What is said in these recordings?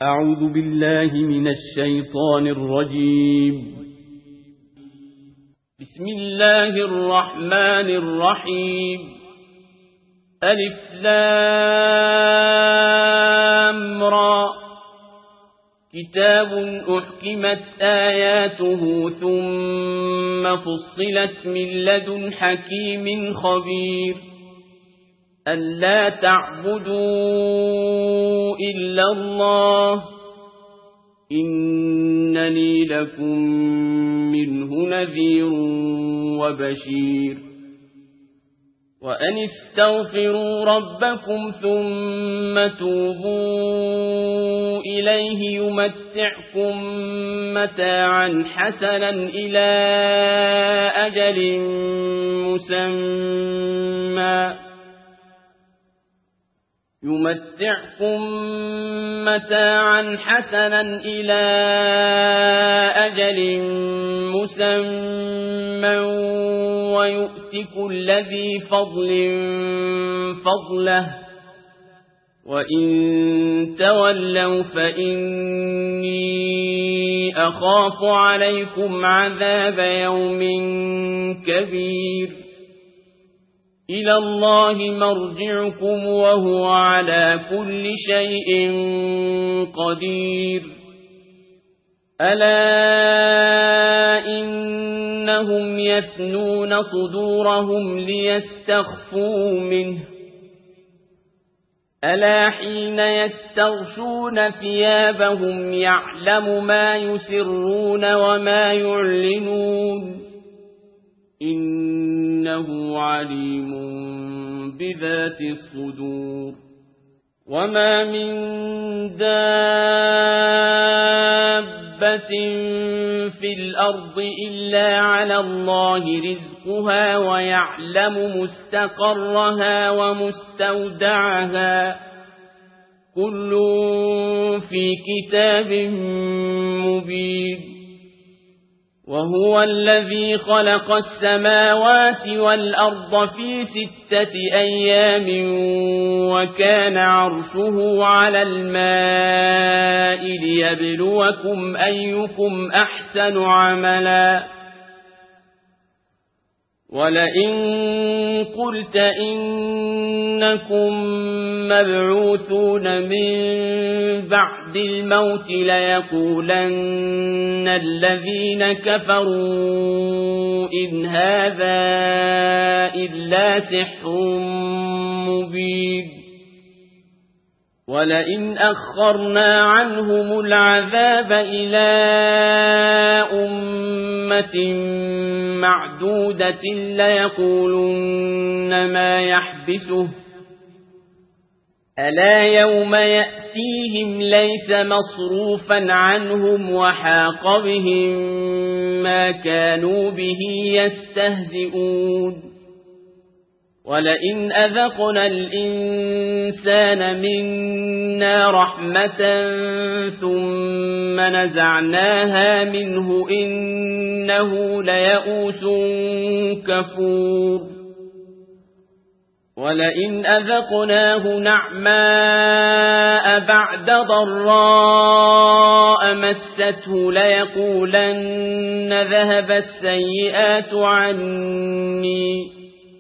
أعوذ بالله من الشيطان الرجيم. بسم الله الرحمن الرحيم. ألف لام را. كتاب أحكمت آياته ثم فصلت من لدن حكيم خبير. ألا تعبدوا إلا الله إنني لكم منه نذير وبشير. وأن استغفروا ربكم ثم توبوا إليه يمتعكم متاعا حسنا إلى أجل مسمى ويؤتك الذي فضل فضله وإن تولوا فإني أخاف عليكم عذاب يوم كبير. إلى الله مرجعكم وهو على كل شيء قدير. ألا إنهم يثنون صدورهم ليستخفوا منه ألا حين يستغشون ثيابهم يعلم ما يسرون وما يعلنون إنه عليم بذات الصدور. وما من دابة في الأرض إلا على الله رزقها ويعلم مستقرها ومستودعها كل في كتاب مبين. وهو الذي خلق السماوات والأرض في 6 أيام وكان عرشه على الماء ليبلوكم أيكم أحسن عملا. ولئن قلت إنكم مبعوثون من بعد الموت ليقولن الذين كفروا إن هذا إلا سحر مبين. ولئن أخرنا عنهم العذاب إلى أمة معدودة ليقولن ما يحبسه ألا يوم يأتيهم ليس مصروفا عنهم وحاق بهم ما كانوا به يستهزئون. ولئن أذقنا الإنسان منا رحمة ثم نزعناها منه إنه ليئوس كفور. ولئن أذقناه نعماء بعد ضراء مسته ليقولن ذهب السيئات عني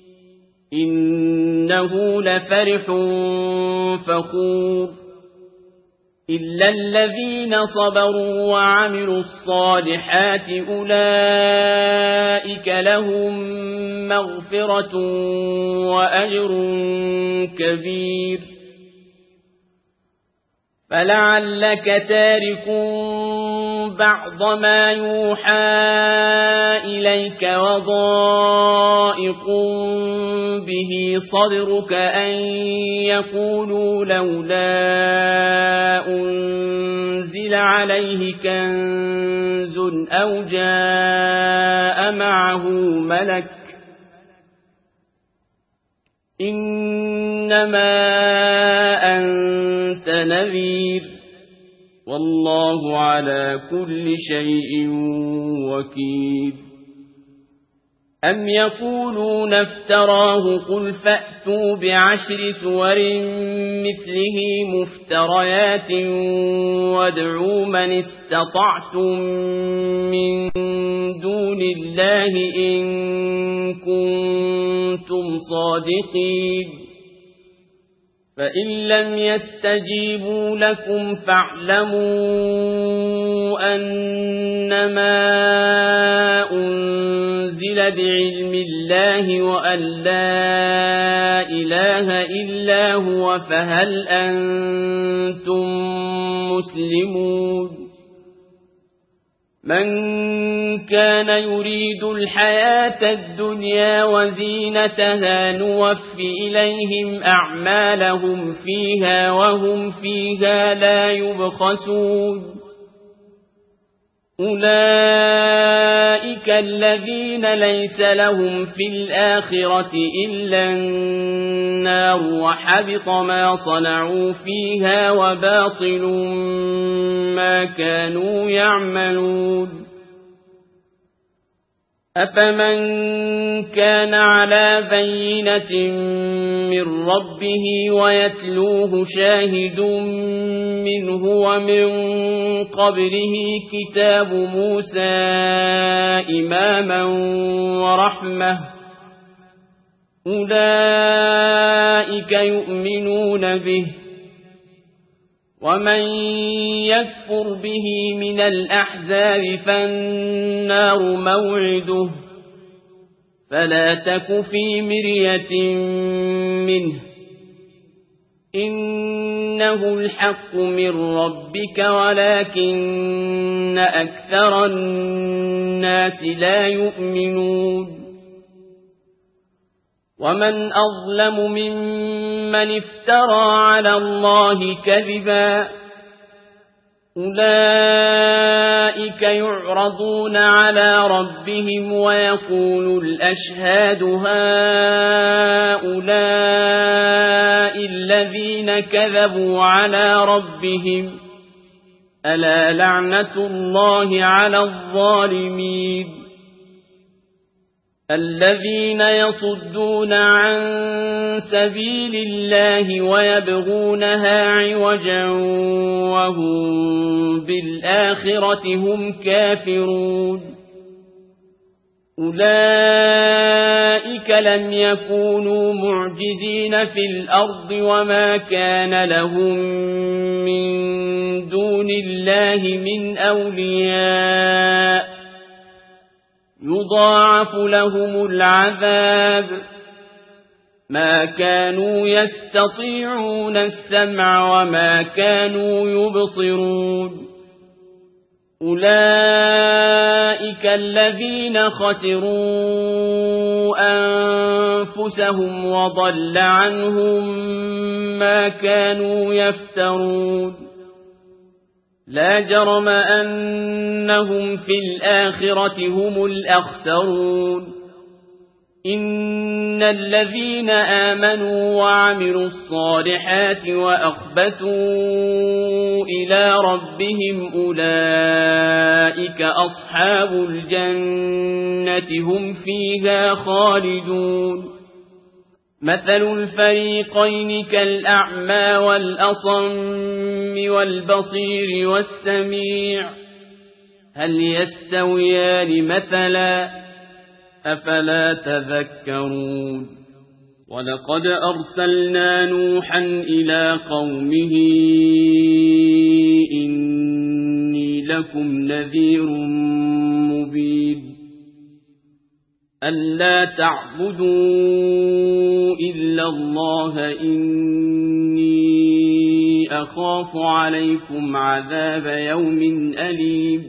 إنه لفرح فخور. إلا الذين صبروا وعملوا الصالحات أولئك لهم مغفرة وأجر كبير. فلعلك تارك بعض ما يوحى إليك وضائق به صدرك أن يقولوا لولا أنزل عليه كنز أو جاء معه ملك إنما أنت نذير والله على كل شيء وكيل. أم يقولون افتراه قل فأتوا بعشر سور مثله مفتريات وادعوا من استطعتم من دون الله إن كنتم صادقين فإن لم يستجيبوا لكم فاعلموا أنما أنزل بعلم الله وأن لا إله إلا هو فهل أنتم مسلمون من كان يريد الحياة الدنيا وزينتها نوف إليهم أعمالهم فيها وهم فيها لا يبخسون أولئك الذين ليس لهم في الآخرة إلا النار وحبط ما صنعوا فيها وباطل ما كانوا يعملون أفمن كان على بينة من ربه ويتلوه شاهد منه ومن قبله كتاب موسى إماما ورحمة أولئك يؤمنون به ومن يكفر به من الأحزاب فالنار موعده فلا تك في مرية منه إنه الحق من ربك ولكن أكثر الناس لا يؤمنون ومن أظلم ممن افترى على الله كذبا أولئك يعرضون على ربهم ويقول الأشهاد هؤلاء الذين كذبوا على ربهم ألا لعنة الله على الظالمين الذين يصدون عن سبيل الله ويبغونها عوجا وهم بالآخرة هم كافرون أولئك لم يكونوا معجزين في الأرض وما كان لهم من دون الله من أولياء يضاعف لهم العذاب ما كانوا يستطيعون السمع وما كانوا يبصرون أولئك الذين خسروا أنفسهم وضل عنهم ما كانوا يفترون لا جرم أنهم في الآخرة هم الأخسرون إن الذين آمنوا وعملوا الصالحات وأخبتوا إلى ربهم أولئك أصحاب الجنة هم فيها خالدون مثل الفريقين كالأعمى والأصم والبصير والسميع هل يستويان مثلا أفلا تذكرون ولقد أرسلنا نوحا إلى قومه إني لكم نذير مبين ألا تعبدوا إلا الله إني أخاف عليكم عذاب يوم أليم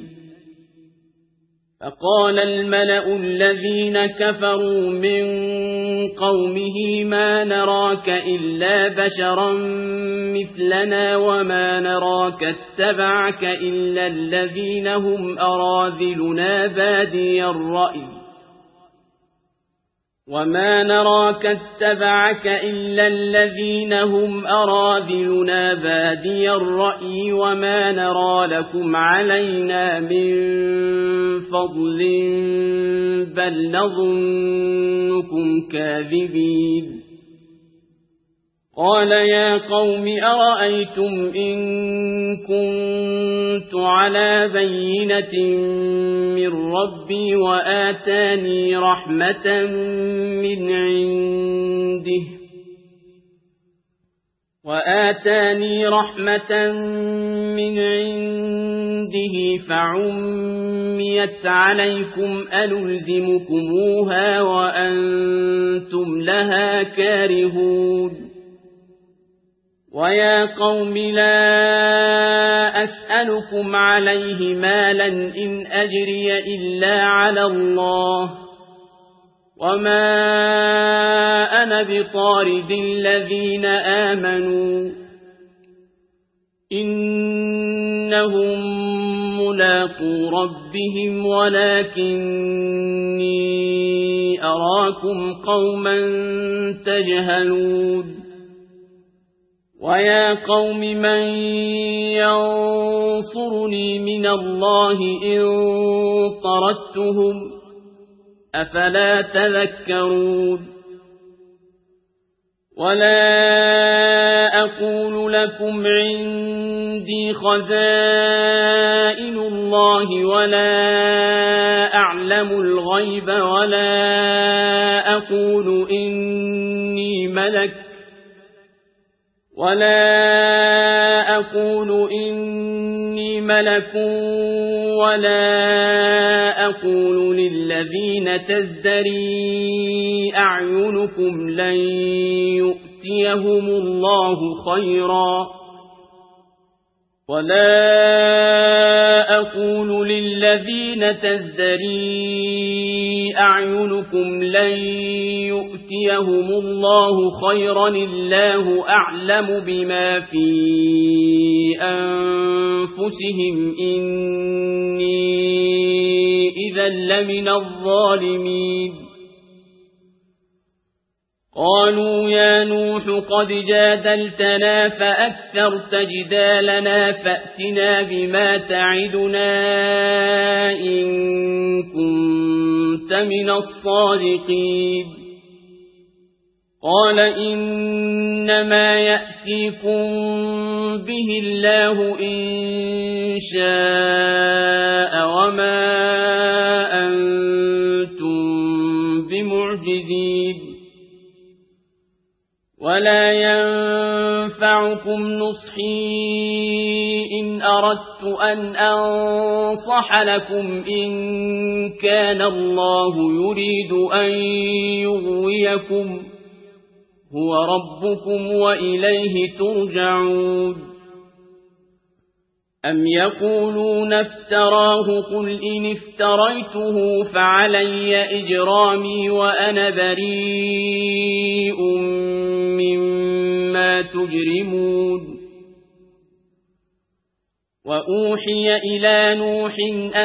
فقال الملأ الذين كفروا من قومه ما نراك إلا بشرا مثلنا وما نراك اتبعك إلا الذين هم أراذلنا بادي الرأي وما نراك اتبعك إلا الذين هم أراذلنا بادي الرأي وما نرى لكم علينا من فضل بل نظنكم كاذبين قال يا قوم أرأيتم إن كنت على بينة من ربي وآتاني رحمة من عنده فعميت عليكم أنلزمكموها وأنتم لها كارهون ويا قوم لا أسألكم عليه مالا إن أجري إلا على الله وما أنا بطارد الذين آمنوا إنهم ملاقو ربهم ولكني أراكم قوما تجهلون ويا قوم من ينصرني من الله إن طردتهم أفلا تذكرون ولا أقول لكم عندي خزائن الله ولا أعلم الغيب ولا أقول إني ملك ولا أقول للذين تزدري أعينكم لن يؤتيهم الله خيرا الله أعلم بما في أنفسهم إني إذا لمن الظالمين قالوا يا نوح قد جادلتنا فأكثرت جدالنا فأتنا بما تعدنا إن كنت من الصادقين قال إنما يأتيكم به الله إن شاء وما أنتم بمعجزين ولا ينفعكم نصحي إن أردت أن أنصح لكم إن كان الله يريد أن يغويكم هو ربكم وإليه ترجعون أم يقولون افتراه قل إن افتريته فعلي إجرامي وأنا بريء مما تجرمون وأوحي إلى نوح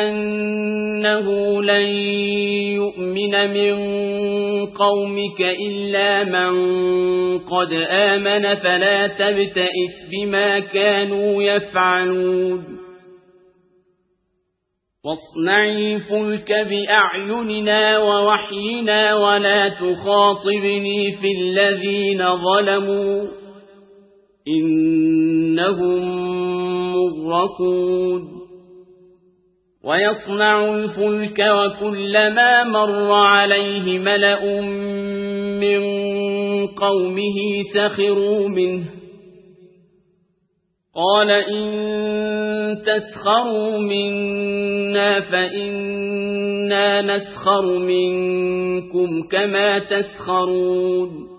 أنه لن يؤمن من قومك إلا من قد آمن فلا تبتئس بما كانوا يفعلون واصنع الفلك بأعيننا ووحينا ولا تخاطبني في الذين ظلموا إنهم مغرقون ويصنع الفلك وكلما مر عليه ملأ من قومه سخروا منه قال إن تسخروا منا فإنا نسخر منكم كما تسخرون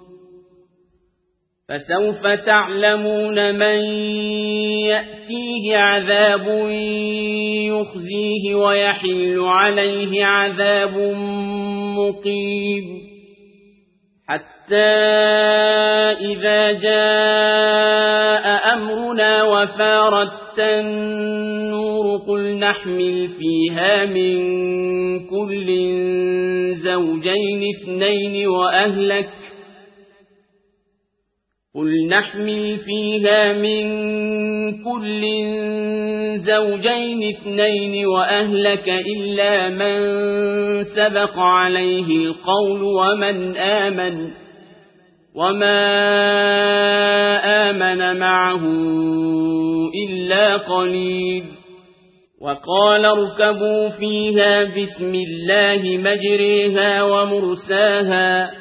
فسوف تعلمون من يأتيه عذاب يخزيه ويحل عليه عذاب مقيم حتى إذا جاء أمرنا وفارت النور قل نحمل فيها من كل زوجين اثنين وأهلك إلا من سبق عليه القول وما آمن معه إلا قليل وقال اركبوا فيها بسم الله مجريها ومرساها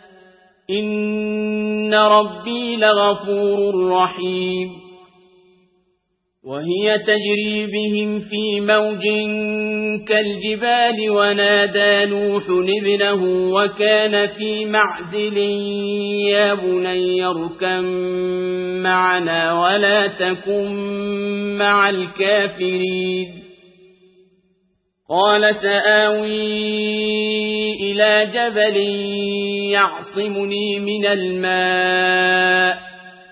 إن ربي لغفور رحيم وهي تجري بهم في موج كالجبال ونادى نوح ابنه وكان في معزل يا بني اركب معنا ولا تكن مع الكافرين قال سآوي إلى جبل يعصمني من الماء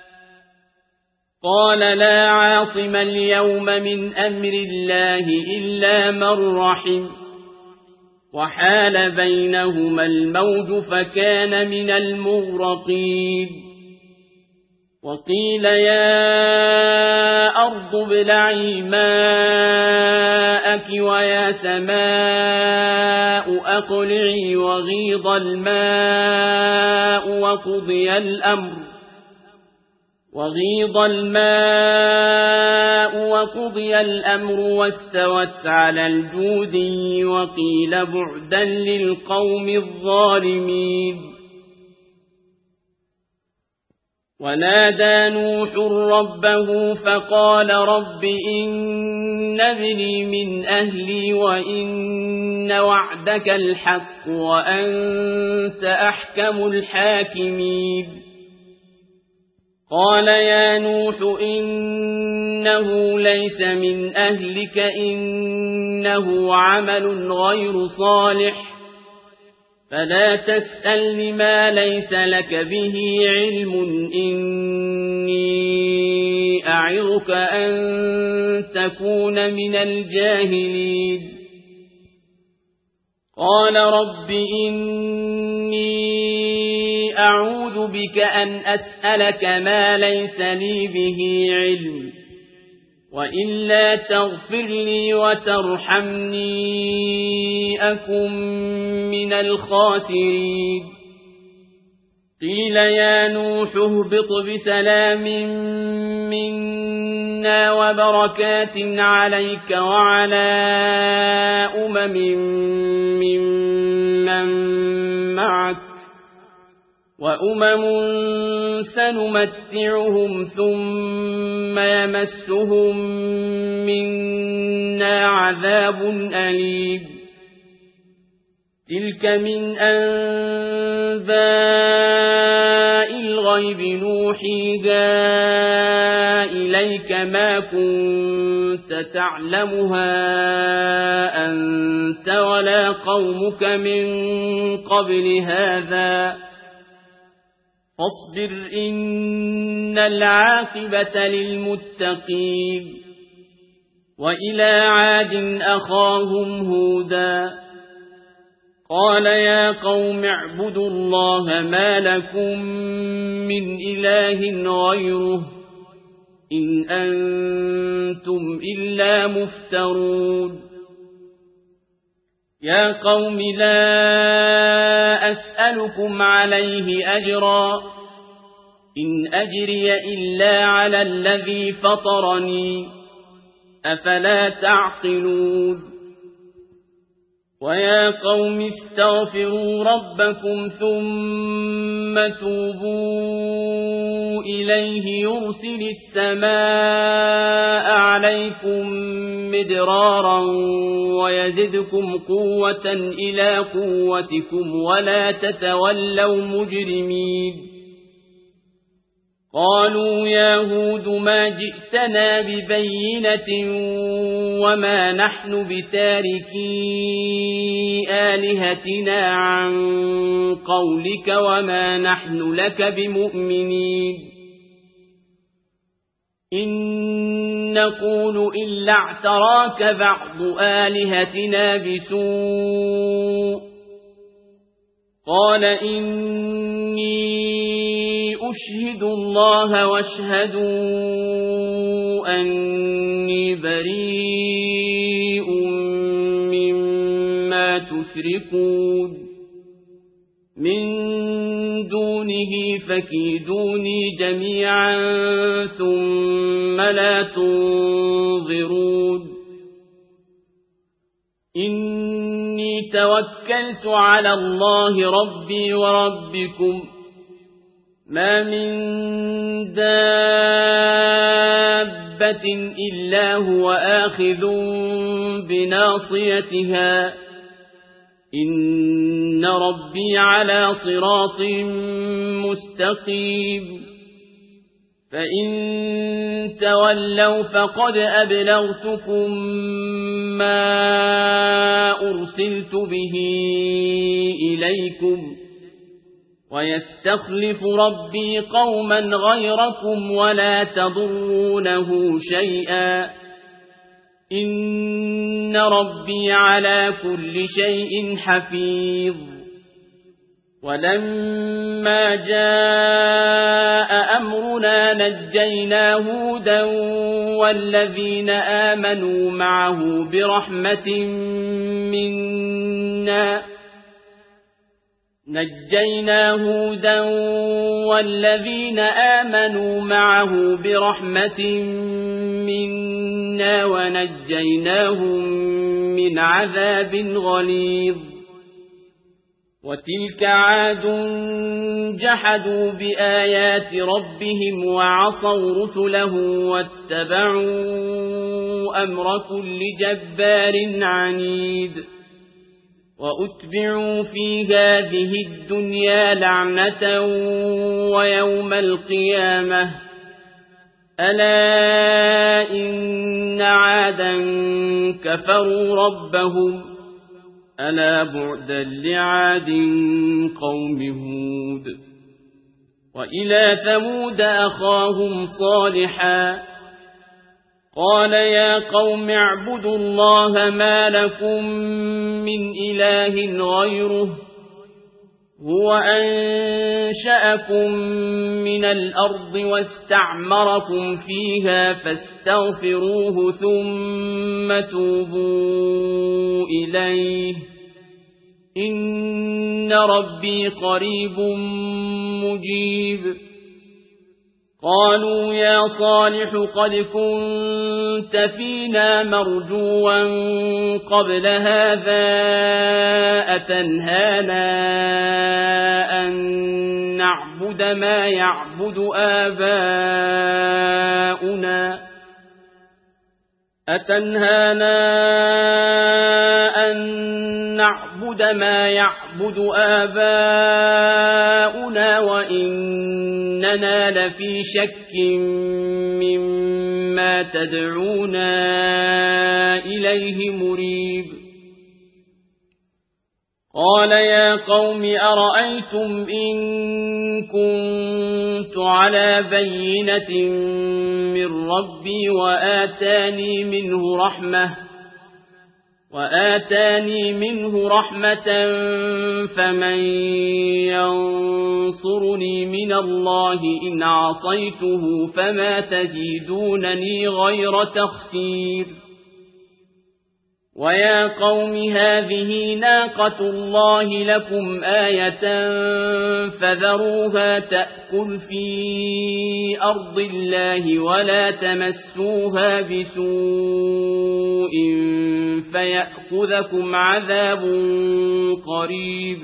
قال لا عاصم اليوم من أمر الله إلا من رحم وحال بينهما الموج فكان من المغرقين وقيل يا أرض ابلعي ماءك ويا سماء أقلعي وغيض الماء وقضي الأمر واستوت على الجودي وقيل بعدا للقوم الظالمين ونادى نوح ربه فقال رب إن ابني من أهلي وإن وعدك الحق وأنت أحكم الحاكمين قال يا نوح إنه ليس من أهلك إنه عمل غير صالح فلا تسألني ما ليس لك به علم إني أعظك أن تكون من الجاهلين قال رب إني أعوذ بك أن أسألك ما ليس لي به علم وإلا تغفر لي وترحمني أكن من الخاسرين قيل يا نوح اهبط بسلام منا وبركات عليك وعلى ممن معك وأمم سنمتعهم ثم يمسهم منا عذاب أليم تلك من أنباء الغيب نوحيها إليك ما كنت تعلمها أنت ولا قومك من قبل هذا فاصبر إن العاقبة للمتقين وإلى عاد أخاهم هودا قال يا قوم اعبدوا الله ما لكم من إله غيره إن أنتم إلا مفترون يا قوم لا أسألكم عليه أجرا إن أجري إلا على الذي فطرني أفلا تعقلون ويا قوم استغفروا ربكم ثم توبوا إليه يرسل السماء عليكم مدرارا ويزدكم قوة إلى قوتكم ولا تتولوا مجرمين قالوا يا هود ما جئتنا ببينة وما نحن بتاركي آلهتنا عن قولك وما نحن لك بمؤمنين إن نقول إلا اعتراك بعض آلهتنا بسوء قال إني أشهد الله واشهدوا أني بريء مما تشركون من دونه فكيدوني جميعا ثم لا تنظرون إني توكلت على الله ربي وربكم ما من دابة إلا هو آخذ بناصيتها إن ربي على صراط مستقيم فإن تولوا فقد أبلغتكم ما أرسلت به إليكم ويستخلف ربي قوما غيركم ولا تضرونه شيئا إن ربي على كل شيء حفيظ ولما جاء أمرنا نجينا هودا والذين آمنوا معه برحمة منا ونجيناهم من عذاب غليظ وتلك عاد جحدوا بآيات ربهم وعصوا رسله واتبعوا أمر كل جبار عنيد وأتبعوا في هذه الدنيا لعنة ويوم القيامة ألا إن عادا كفروا ربهم ألا بعدا لعاد قوم هود وإلى ثمود أخاهم صالحا قال يا قوم اعبدوا الله ما لكم من إله غيره هو أنشأكم من الأرض واستعمركم فيها فاستغفروه ثم توبوا إليه إن ربي قريب مجيب قالوا يا صالح قد كنت فينا مرجوا قبل هذا أتنهانا أن نعبد ما يعبد آباؤنا وإننا لفي شك مما تدعونا إليه مريب قال يا قوم أرأيتم إن كنت على بينة من ربي وآتاني منه رحمة فمن ينصرني من الله إن عصيته فما تزيدونني غير تخسير ويا قوم هذه ناقة الله لكم آية فذروها تأكل في أرض الله ولا تمسوها بسوء فيأخذكم عذاب قريب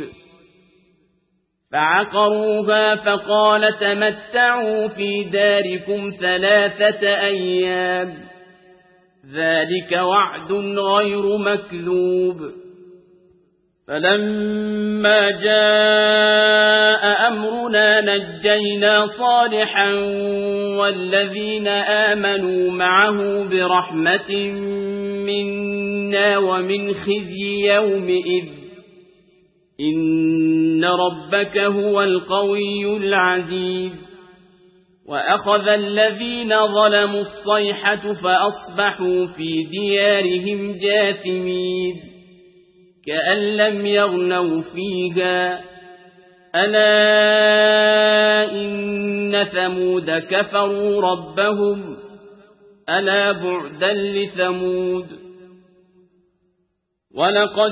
فعقروها فقال تمتعوا في داركم 3 أيام ذلك وعد غير مكذوب فلما جاء أمرنا أمرنا نجينا صالحا والذين آمنوا معه برحمة منا ومن خزي يومئذ إن ربك هو القوي العزيز وأخذ الذين ظلموا الصيحة فأصبحوا في ديارهم جاثمين كأن لم يغنوا فيها ألا إن ثمود كفروا ربهم ألا بعدا لثمود ولقد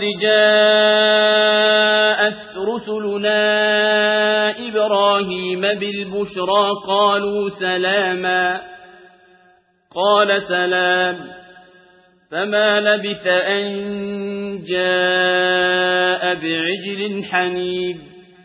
جاءت رسلنا إبراهيم بالبشرى قالوا سلاما قال سلام فما لبث أن جاء بعجل حنيذ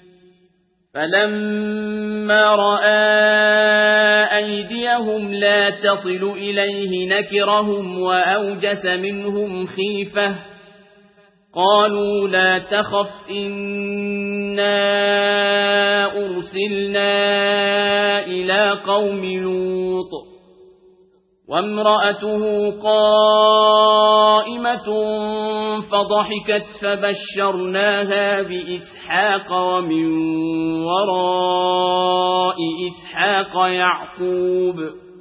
فلما رأى أيديهم لا تصل إليه نكرهم وأوجس منهم خيفة قالوا لا تخف إنا أرسلنا إلى قوم لوط وامرأته قائمة فضحكت فبشرناها بإسحاق ومن وراء إسحاق يعقوب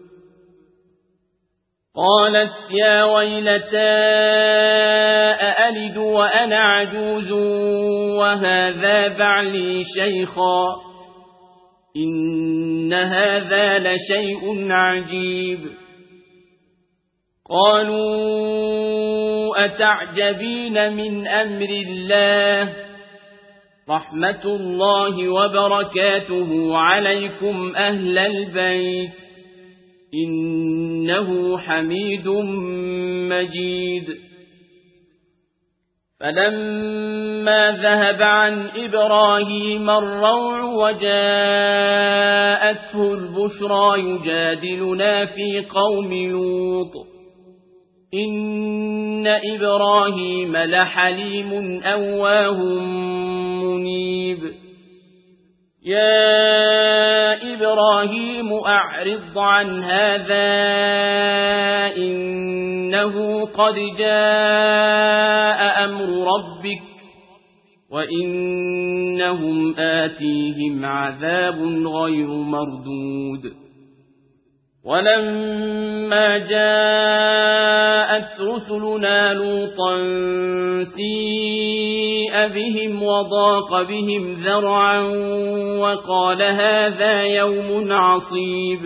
قالت يا ويلتى أألد وأنا عجوز وهذا بعلي شيخا إن هذا لشيء عجيب قالوا أتعجبين من أمر الله رحمة الله وبركاته عليكم أهل البيت إنه حميد مجيد فلما ذهب عن إبراهيم الروع وجاءته البشرى يجادلنا في قوم لوط إن إبراهيم لحليم أواه منيب يا إبراهيم أعرض عن هذا إنه قد جاء أمر ربك وإنهم آتيهم عذاب غير مردود ولما جاءت رسلنا لوطا سيء بهم وضاق بهم ذرعا وقال هذا يوم عصيب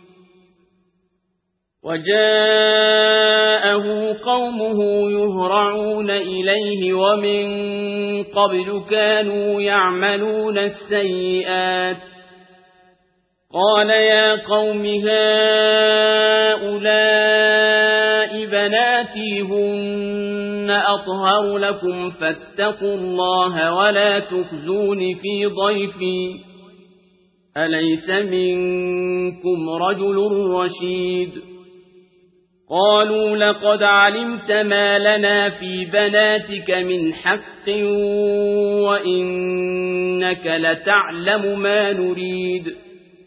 وجاءه قومه يهرعون إليه ومن قبل كانوا يعملون السيئات قال يا قوم هؤلاء بناتي هن أطهر لكم فاتقوا الله ولا تخزون في ضيفي أليس منكم رجل رشيد قالوا لقد علمت ما لنا في بناتك من حق وإنك لتعلم ما نريد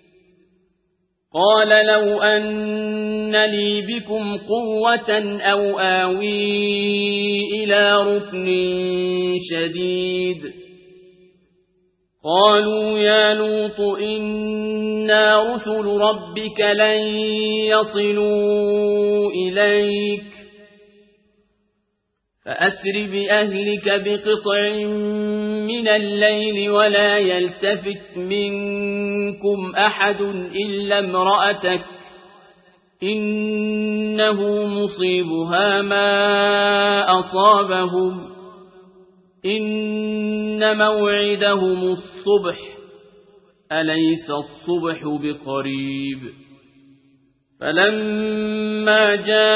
قال لو أن لي بكم قوة أو آوي إلى ركن شديد قالوا يا لوط إنا رسل ربك لن يصلوا إليك فأسر بأهلك بقطع من الليل ولا يلتفت منكم أحد إلا امرأتك إنه مصيبها ما أصابهم إن موعدهم الصبح أليس الصبح بقريب فلما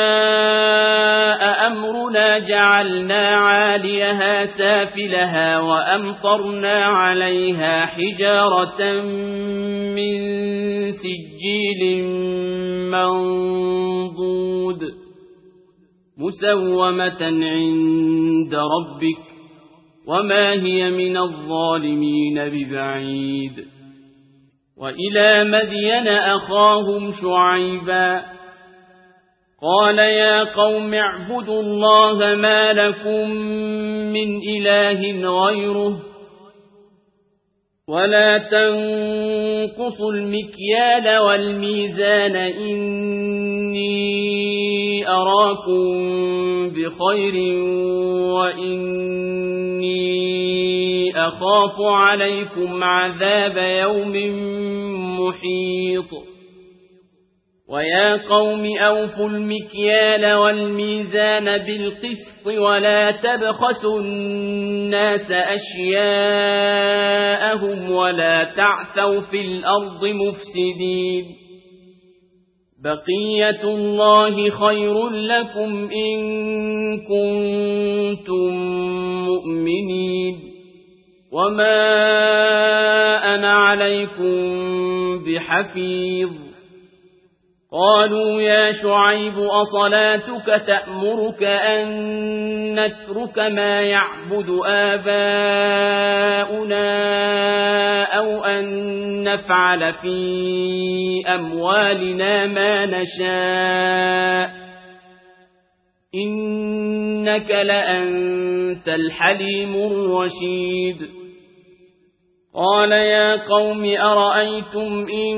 جاء أمرنا جعلنا عاليها سافلها وأمطرنا عليها حجارة من سجيل منضود مسومة عند ربك وما هي من الظالمين ببعيد وإلى مدين أخاهم شعيبا قال يا قوم اعبدوا الله ما لكم من إله غيره ولا تنقصوا المكيال والميزان إني أراكم بخير وإني أخاف عليكم عذاب يوم محيط ويا قوم أوفوا المكيال والميزان بالقسط ولا تبخسوا الناس أشياءهم ولا تعثوا في الأرض مفسدين بقية الله خير لكم إن كنتم مؤمنين وما أنا عليكم بحفيظ قالوا يا شعيب أصلاتك تأمرك أن نترك ما يعبد آباؤنا أو أن نفعل في أموالنا ما نشاء إنك لأنت الحليم الرشيد قال يا قوم أرأيتم إن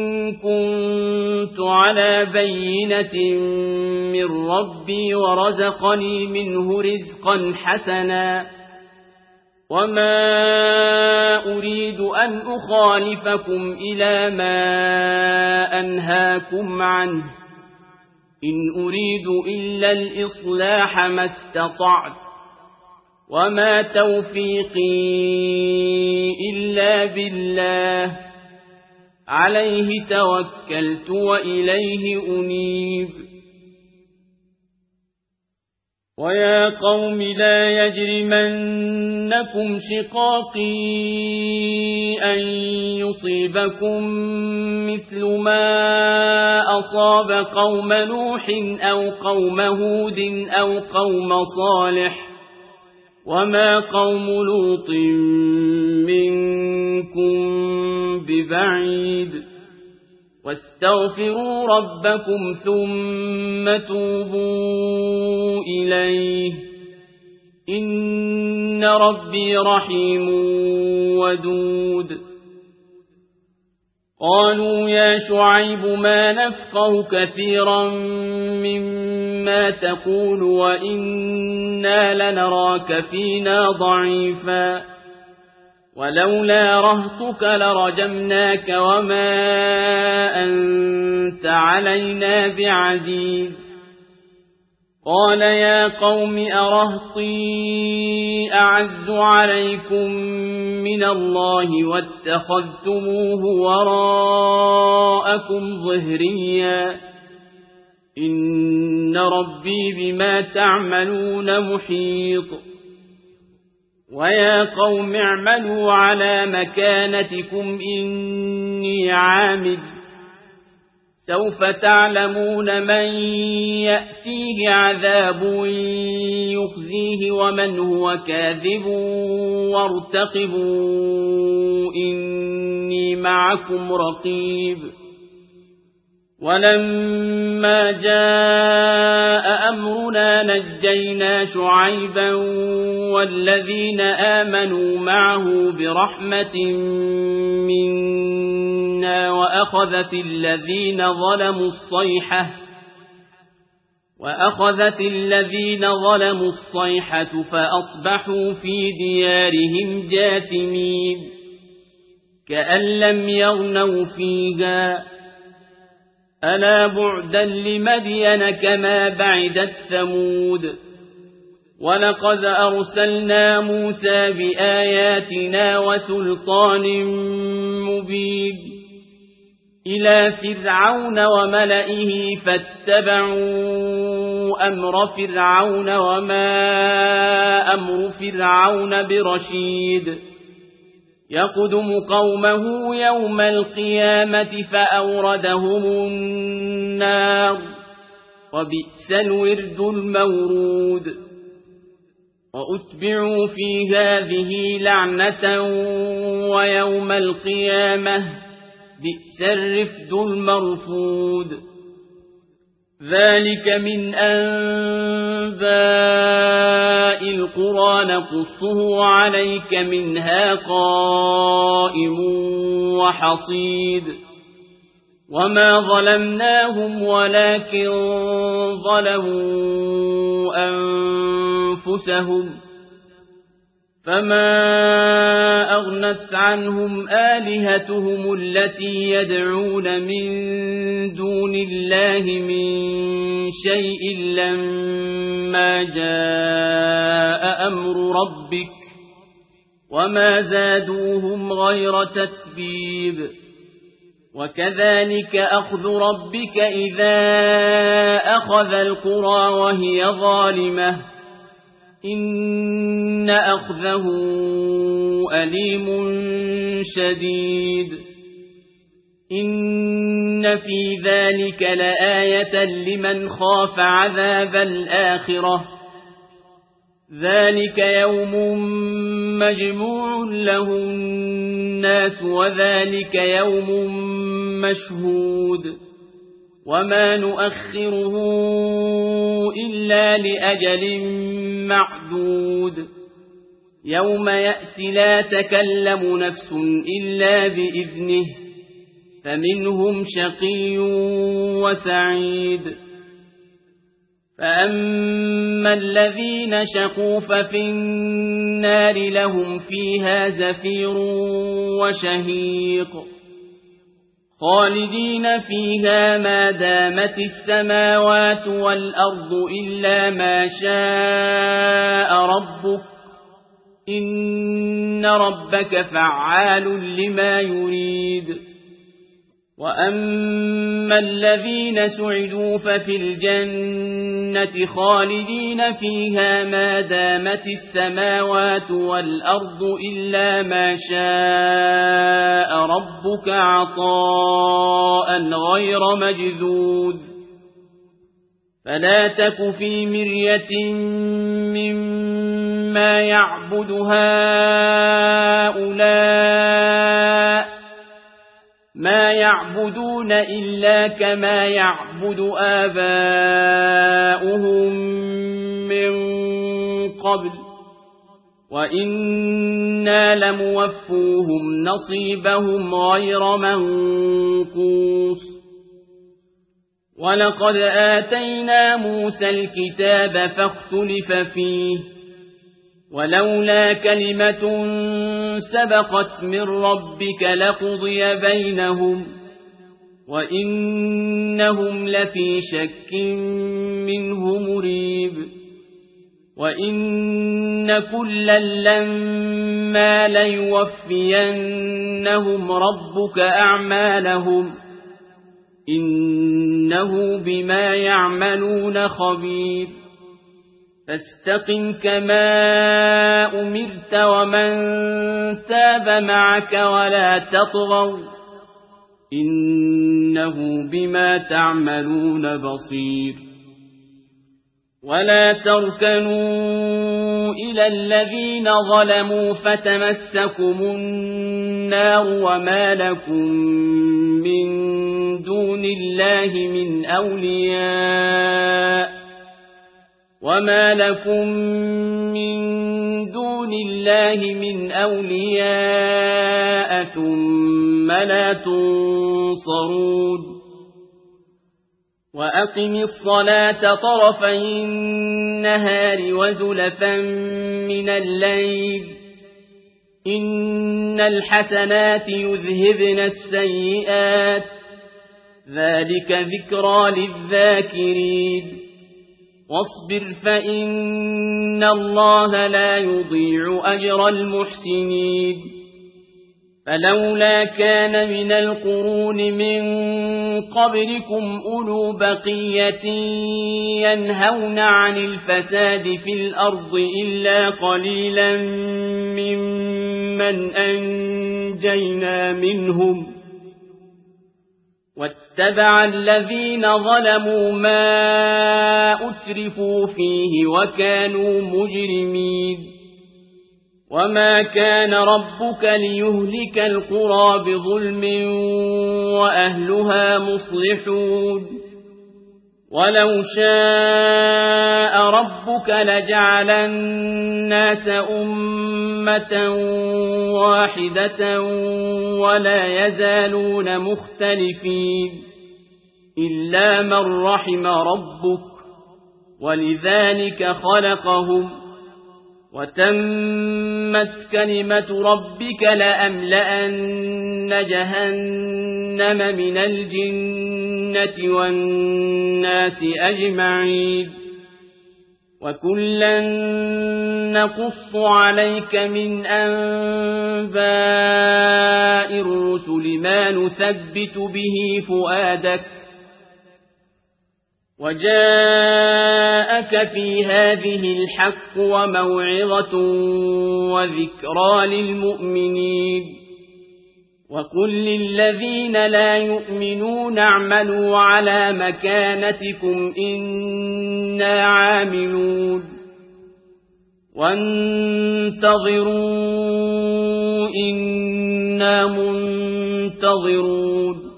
كنت على بينة من ربي ورزقني منه رزقا حسنا وما أريد أن أخالفكم إلى ما أنهاكم عنه إن أريد إلا الإصلاح ما استطعت وما توفيقي إلا بالله عليه توكلت وإليه أنيب ويا قوم لا يجرمنكم شقاقي أن يصيبكم مثل ما أصاب قوم نوح أو قوم هود أو قوم صالح وما قوم لوط منكم ببعيد واستغفروا ربكم ثم توبوا إليه إن ربي رحيم ودود قالوا يا شعيب ما نفقه كثيرا مما تقول وإنا لنراك فينا ضعيفا ولولا رهطك لرجمناك وما أنت علينا بعزيز قال يا قوم أرهطي أعز عليكم من الله واتخذتموه وراءكم ظهريا إن ربي بما تعملون محيط ويا قوم اعملوا على مكانتكم إني عامل سوف تعلمون من يأتيه عذاب يخزيه ومن هو كاذب وارتقبوا إني معكم رقيب ولما جاء أمرنا نجينا شعيبا والذين آمنوا معه برحمة منا وأخذت الذين ظلموا الصيحة فأصبحوا في ديارهم جاثمين كأن لم يغنوا فيها ألا بعدا لمدين كما بعدت ثمود ولقد أرسلنا موسى بآياتنا وسلطان مبين إلى فرعون وملئه فاتبعوا أمر فرعون وما أمر فرعون برشيد يقدم قومه يوم القيامة فأوردهم النار وبئس الورد المورود وأتبعوا في هذه لعنة ويوم القيامة بئس الرفد المرفود ذلك من أنباء القرى نقصه عليك منها قائم وحصيد وما ظلمناهم ولكن ظلموا أنفسهم فما أغنت عنهم آلهتهم التي يدعون من دون الله من شيء لما جاء أمر ربك وما زادوهم غير تتبيب وكذلك أخذ ربك إذا أخذ القرى وهي ظالمة إن أخذه أليم شديد إن في ذلك لآية لمن خاف عذاب الآخرة ذلك يوم مجموع له الناس وذلك يوم مشهود وما نؤخره إلا لأجل معدود يوم يأتي لا تكلم نفس إلا بإذنه فمنهم شقي وسعيد فأما الذين شقوا ففي النار لهم فيها زفير وشهيق خالدين فيها ما دامت السماوات والأرض إلا ما شاء ربك إن ربك فعال لما يريد وأما الذين سعدوا ففي الجنة خالدين فيها ما دامت السماوات والأرض إلا ما شاء ربك عطاء غير مجذوذ فلا تك في مرية مما يعبد هؤلاء ما يعبدون إلا كما يعبد آباؤهم من قبل وإنا لموفوهم نصيبهم غير منقوص ولقد آتينا موسى الكتاب فاختلف فيه ولولا كلمة سبقت من ربك لقضي بينهم وإنهم لفي شك منه مريب وإن كلا لما ليوفينهم ربك أعمالهم إنه بما يعملون خبير فاستقم كما أمرت ومن تاب معك ولا تطغوا إنه بما تعملون بصير ولا تركنوا إلى الذين ظلموا فتمسكم النار وما لكم من دون الله من أولياء ثم لا تنصرون وأقم الصلاة طرفي النهار وزلفا من الليل إن الحسنات يذهبن السيئات ذلك ذكرى للذاكرين واصبر فإن الله لا يضيع أجر المحسنين فلولا كان من القرون من قبلكم أولو بقية ينهون عن الفساد في الأرض إلا قليلا ممن أنجينا منهم واتبع الذين ظلموا ما أترفوا فيه وكانوا مجرمين وما كان ربك ليهلك القرى بظلم وأهلها مصلحون ولو شاء ربك لجعل الناس أمة واحدة ولا يزالون مختلفين إلا من رحم ربك ولذلك خلقهم وتمت كلمة ربك لأملأن جهنم من الجنة والناس أجمعين وكلا نقص عليك من أنباء الرسل ما نثبت به فؤادك وجاءك في هذه الحق وموعظة وذكرى للمؤمنين وقل للذين لا يؤمنون اعملوا على مكانتكم إنا عاملون وانتظروا إنا منتظرون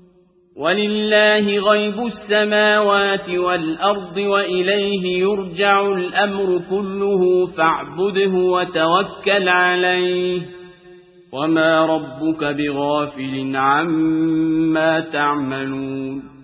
ولله غيب السماوات والأرض وإليه يرجع الأمر كله فاعبده وتوكل عليه وما ربك بغافل عما تعملون